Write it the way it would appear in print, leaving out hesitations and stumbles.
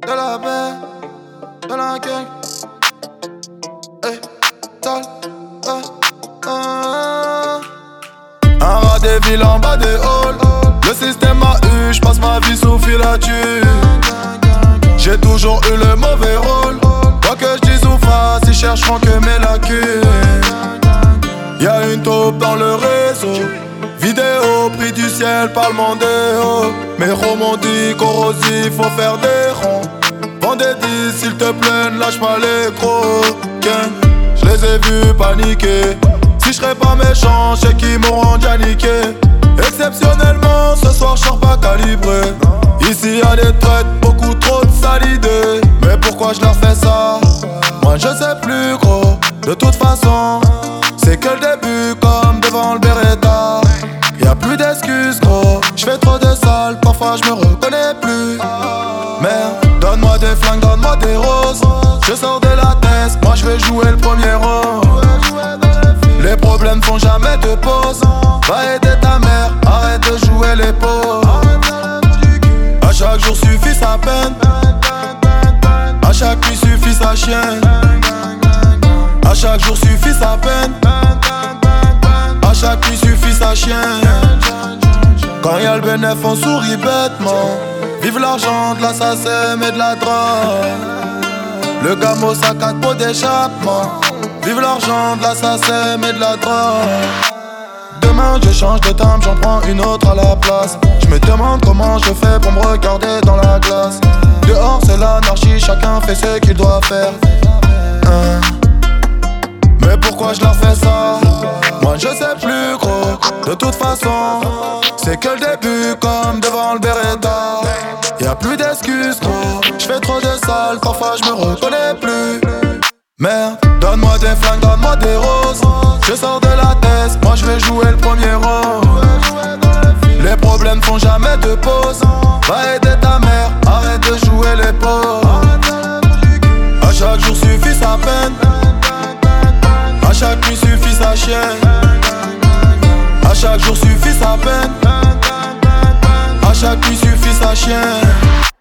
de la baie, de la gang. Hey, tal, Un rat des villes en bas des halls. Le système a eu, j'passe ma vie sous filature. J'ai toujours eu le mauvais rôle. Quoi que j'dise ou fasse, ils chercheront que mes lacunes. Y'a une taupe dans le réseau. Vidéo pris du ciel par le mondéo. Mes romans dit corrosif, faut faire des ronds. Vends des 10 s'il te plaît, ne lâche pas les croquins. Je les ai vus paniquer. Si je serais pas méchant, je sais qu'ils m'auront déjà niqué. Exceptionnellement, ce soir je sors pas calibré. Ici y'a des traites, beaucoup trop de sales idées. Mais pourquoi je leur fais ça? Moi je sais plus gros. De toute façon, c'est que le début comme devant le Beretta. Y'a plus d'excuses gros. J'fais trop de sales, parfois je me reconnais plus. Merde, donne-moi des flingues, donne-moi des roses. Je sors de la tête, moi je vais jouer le premier rôle. Les problèmes font jamais de pause. Va aider ta mère, arrête de jouer les pauvres. À chaque jour suffit sa peine. À chaque nuit suffit sa chienne. À chaque jour suffit sa peine. À chaque nuit suffit sa chienne. Quand y'a le bénéf on sourit bêtement. Vive l'argent, de l'assassin et de la drogue. Le gamo sa 4 pots d'échappement. Vive l'argent, de l'assassin et de la drogue. Demain je change de timbre, j'en prends une autre à la place. Je me demande comment je fais pour me regarder dans la glace. Dehors c'est l'anarchie, chacun fait ce qu'il doit faire. Mais pourquoi je leur fais ça? Moi je sais plus gros. De toute façon, c'est que le début comme devant le Beretta. Y'a plus d'excuses gros. J'fais trop de sales, parfois je me reconnais plus. Merde, donne-moi des flingues, donne-moi des roses. Je sors de la tête, moi je vais jouer le premier rôle. Les problèmes font jamais de pause. Va aider ta mère, arrête de jouer les pauvres. À chaque jour suffit sa peine. À chaque nuit suffit sa chienne. À chaque jour suffit sa peine. À chaque nuit suffit sa chienne.